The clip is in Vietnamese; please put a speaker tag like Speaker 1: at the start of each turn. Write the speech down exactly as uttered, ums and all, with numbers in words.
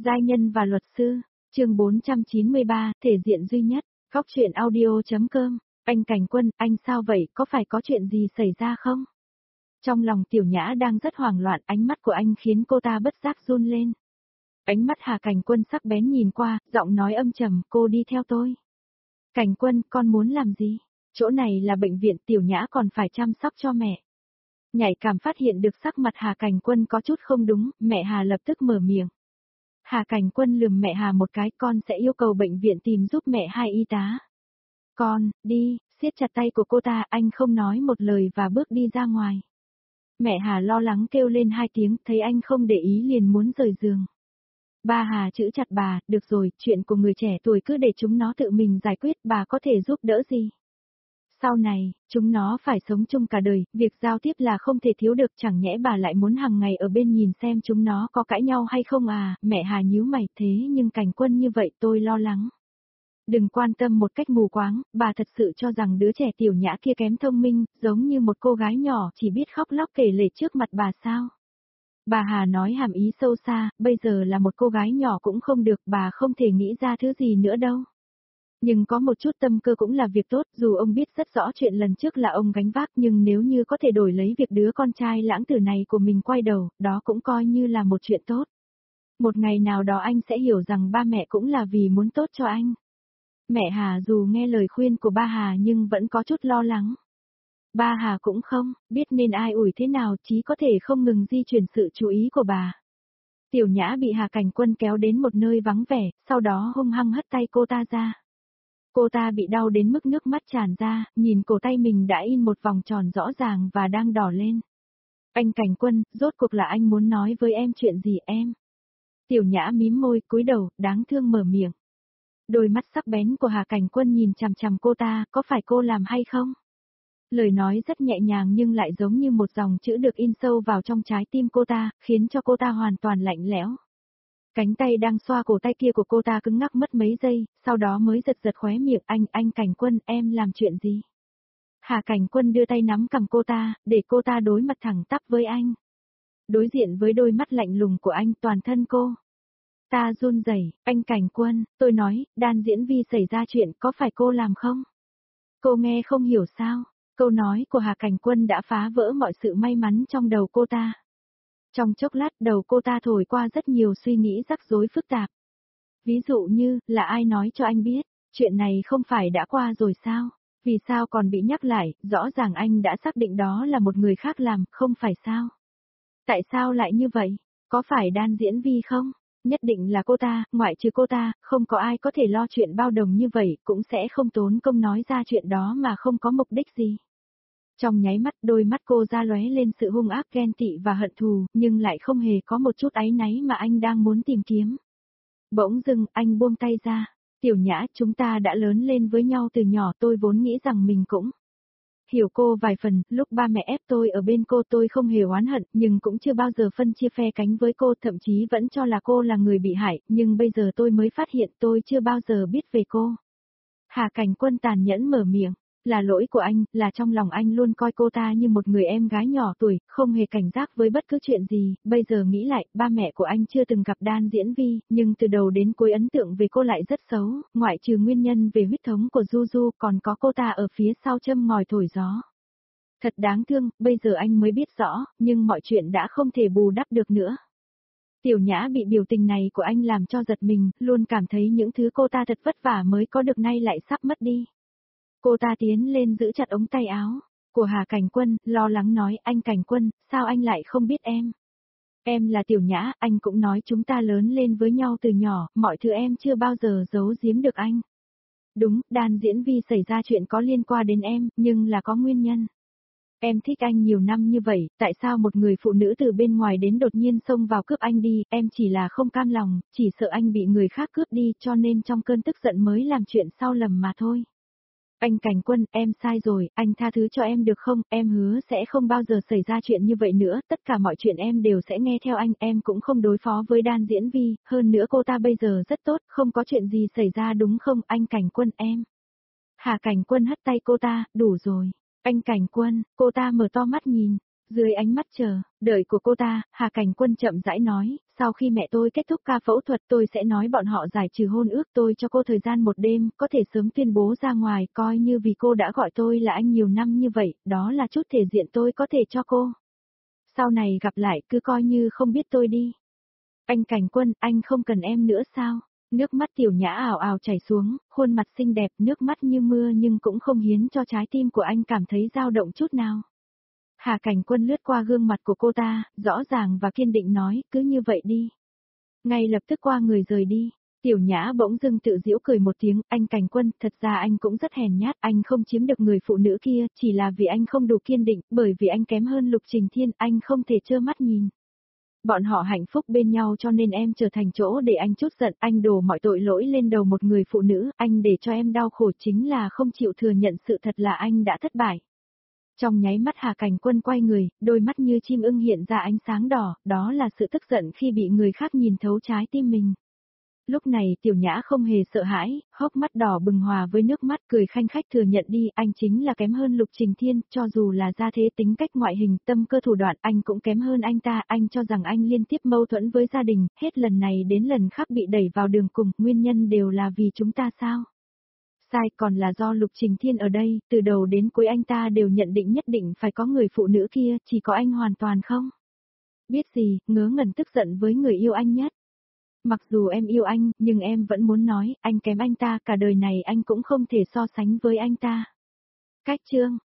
Speaker 1: Giai nhân và luật sư, chương bốn trăm chín mươi ba, thể diện duy nhất, góc truyện audio.com, anh Cảnh Quân, anh sao vậy, có phải có chuyện gì xảy ra không? Trong lòng Tiểu Nhã đang rất hoảng loạn, ánh mắt của anh khiến cô ta bất giác run lên. Ánh mắt Hà Cảnh Quân sắc bén nhìn qua, giọng nói âm trầm, cô đi theo tôi. Cảnh Quân, con muốn làm gì? Chỗ này là bệnh viện, Tiểu Nhã còn phải chăm sóc cho mẹ. Nhạy cảm phát hiện được sắc mặt Hà Cảnh Quân có chút không đúng, mẹ Hà lập tức mở miệng. Hà Cảnh Quân lườm mẹ Hà một cái, con sẽ yêu cầu bệnh viện tìm giúp mẹ hai y tá. Con, đi, siết chặt tay của cô ta, anh không nói một lời và bước đi ra ngoài. Mẹ Hà lo lắng kêu lên hai tiếng, thấy anh không để ý liền muốn rời giường. Ba Hà chữ chặt bà, được rồi, chuyện của người trẻ tuổi cứ để chúng nó tự mình giải quyết, bà có thể giúp đỡ gì? Sau này, chúng nó phải sống chung cả đời, việc giao tiếp là không thể thiếu được, chẳng nhẽ bà lại muốn hàng ngày ở bên nhìn xem chúng nó có cãi nhau hay không à, mẹ Hà nhíu mày, thế nhưng Cảnh Quân như vậy tôi lo lắng. Đừng quan tâm một cách mù quáng, bà thật sự cho rằng đứa trẻ Tiểu Nhã kia kém thông minh, giống như một cô gái nhỏ chỉ biết khóc lóc kể lể trước mặt bà sao. Bà Hà nói hàm ý sâu xa, bây giờ là một cô gái nhỏ cũng không được, bà không thể nghĩ ra thứ gì nữa đâu. Nhưng có một chút tâm cơ cũng là việc tốt, dù ông biết rất rõ chuyện lần trước là ông gánh vác, nhưng nếu như có thể đổi lấy việc đứa con trai lãng tử này của mình quay đầu, đó cũng coi như là một chuyện tốt. Một ngày nào đó anh sẽ hiểu rằng ba mẹ cũng là vì muốn tốt cho anh. Mẹ Hà dù nghe lời khuyên của ba Hà nhưng vẫn có chút lo lắng. Ba Hà cũng không, biết nên ai ủi thế nào, chí có thể không ngừng di chuyển sự chú ý của bà. Tiểu Nhã bị Hà Cảnh Quân kéo đến một nơi vắng vẻ, sau đó hung hăng hất tay cô ta ra. Cô ta bị đau đến mức nước mắt tràn ra, nhìn cổ tay mình đã in một vòng tròn rõ ràng và đang đỏ lên. Anh Cảnh Quân, rốt cuộc là anh muốn nói với em chuyện gì em? Tiểu Nhã mím môi, cúi đầu, đáng thương mở miệng. Đôi mắt sắc bén của Hà Cảnh Quân nhìn chằm chằm cô ta, có phải cô làm hay không? Lời nói rất nhẹ nhàng nhưng lại giống như một dòng chữ được in sâu vào trong trái tim cô ta, khiến cho cô ta hoàn toàn lạnh lẽo. Cánh tay đang xoa cổ tay kia của cô ta cứng ngắc mất mấy giây, sau đó mới giật giật khóe miệng, anh, anh Cảnh Quân, em làm chuyện gì? Hà Cảnh Quân đưa tay nắm cằm cô ta, để cô ta đối mặt thẳng tắp với anh. Đối diện với đôi mắt lạnh lùng của anh, toàn thân cô. Ta run rẩy, anh Cảnh Quân, tôi nói, Đan Diễn Vi xảy ra chuyện, có phải cô làm không? Cô nghe không hiểu sao? Câu nói của Hà Cảnh Quân đã phá vỡ mọi sự may mắn trong đầu cô ta. Trong chốc lát đầu cô ta thổi qua rất nhiều suy nghĩ rắc rối phức tạp. Ví dụ như, là ai nói cho anh biết, chuyện này không phải đã qua rồi sao? Vì sao còn bị nhắc lại, rõ ràng anh đã xác định đó là một người khác làm, không phải sao? Tại sao lại như vậy? Có phải Đan Diễn Vi không? Nhất định là cô ta, ngoại trừ cô ta, không có ai có thể lo chuyện bao đồng như vậy, cũng sẽ không tốn công nói ra chuyện đó mà không có mục đích gì. Trong nháy mắt đôi mắt cô ra lóe lên sự hung ác ghen tị và hận thù, nhưng lại không hề có một chút áy náy mà anh đang muốn tìm kiếm. Bỗng dưng, anh buông tay ra. Tiểu Nhã, chúng ta đã lớn lên với nhau từ nhỏ, tôi vốn nghĩ rằng mình cũng hiểu cô vài phần, lúc ba mẹ ép tôi ở bên cô tôi không hề oán hận, nhưng cũng chưa bao giờ phân chia phe cánh với cô, thậm chí vẫn cho là cô là người bị hại, nhưng bây giờ tôi mới phát hiện tôi chưa bao giờ biết về cô. Hà Cảnh Quân tàn nhẫn mở miệng. Là lỗi của anh, là trong lòng anh luôn coi cô ta như một người em gái nhỏ tuổi, không hề cảnh giác với bất cứ chuyện gì, bây giờ nghĩ lại, ba mẹ của anh chưa từng gặp Đan Diễn Vi, nhưng từ đầu đến cuối ấn tượng về cô lại rất xấu, ngoại trừ nguyên nhân về huyết thống của Du Du, còn có cô ta ở phía sau châm ngòi thổi gió. Thật đáng thương, bây giờ anh mới biết rõ, nhưng mọi chuyện đã không thể bù đắp được nữa. Tiểu Nhã bị biểu tình này của anh làm cho giật mình, luôn cảm thấy những thứ cô ta thật vất vả mới có được nay lại sắp mất đi. Cô ta tiến lên giữ chặt ống tay áo của Hà Cảnh Quân, lo lắng nói, anh Cảnh Quân, sao anh lại không biết em? Em là Tiểu Nhã, anh cũng nói chúng ta lớn lên với nhau từ nhỏ, mọi thứ em chưa bao giờ giấu giếm được anh. Đúng, Đan Diễn Vi xảy ra chuyện có liên quan đến em, nhưng là có nguyên nhân. Em thích anh nhiều năm như vậy, tại sao một người phụ nữ từ bên ngoài đến đột nhiên xông vào cướp anh đi, em chỉ là không cam lòng, chỉ sợ anh bị người khác cướp đi cho nên trong cơn tức giận mới làm chuyện sau lầm mà thôi. Anh Cảnh Quân, em sai rồi, anh tha thứ cho em được không, em hứa sẽ không bao giờ xảy ra chuyện như vậy nữa, tất cả mọi chuyện em đều sẽ nghe theo anh, em cũng không đối phó với Đan Diễn Vi, hơn nữa cô ta bây giờ rất tốt, không có chuyện gì xảy ra đúng không, anh Cảnh Quân em. Hà Cảnh Quân hất tay cô ta, đủ rồi. Anh Cảnh Quân, cô ta mở to mắt nhìn, Dưới ánh mắt chờ, đợi của cô ta, Hà Cảnh Quân chậm rãi nói, sau khi mẹ tôi kết thúc ca phẫu thuật tôi sẽ nói bọn họ giải trừ hôn ước tôi cho cô thời gian một đêm, có thể sớm tuyên bố ra ngoài, coi như vì cô đã gọi tôi là anh nhiều năm như vậy, đó là chút thể diện tôi có thể cho cô. Sau này gặp lại cứ coi như không biết tôi đi. Anh Cảnh Quân, anh không cần em nữa sao? Nước mắt Tiểu Nhã ào ào chảy xuống, khuôn mặt xinh đẹp, nước mắt như mưa nhưng cũng không hiến cho trái tim của anh cảm thấy dao động chút nào. Hà Cảnh Quân lướt qua gương mặt của cô ta, rõ ràng và kiên định nói, cứ như vậy đi. Ngay lập tức qua người rời đi. Tiểu Nhã bỗng dưng tự giễu cười một tiếng, anh Cảnh Quân, thật ra anh cũng rất hèn nhát, anh không chiếm được người phụ nữ kia, chỉ là vì anh không đủ kiên định, bởi vì anh kém hơn Lục Trình Thiên, anh không thể trơ mắt nhìn. Bọn họ hạnh phúc bên nhau cho nên em trở thành chỗ để anh chút giận, anh đổ mọi tội lỗi lên đầu một người phụ nữ, anh để cho em đau khổ chính là không chịu thừa nhận sự thật là anh đã thất bại. Trong nháy mắt Hà Cảnh Quân quay người, đôi mắt như chim ưng hiện ra ánh sáng đỏ, đó là sự tức giận khi bị người khác nhìn thấu trái tim mình. Lúc này Tiểu Nhã không hề sợ hãi, hốc mắt đỏ bừng hòa với nước mắt cười khanh khách thừa nhận đi, anh chính là kém hơn Lục Trình Thiên, cho dù là gia thế tính cách ngoại hình, tâm cơ thủ đoạn, anh cũng kém hơn anh ta, anh cho rằng anh liên tiếp mâu thuẫn với gia đình, hết lần này đến lần khác bị đẩy vào đường cùng, nguyên nhân đều là vì chúng ta sao? Sai còn là do Lục Trình Thiên ở đây, từ đầu đến cuối anh ta đều nhận định nhất định phải có người phụ nữ kia, chỉ có anh hoàn toàn không? Biết gì, ngớ ngẩn tức giận với người yêu anh nhất. Mặc dù em yêu anh, nhưng em vẫn muốn nói, anh kém anh ta, cả đời này anh cũng không thể so sánh với anh ta. Cách chương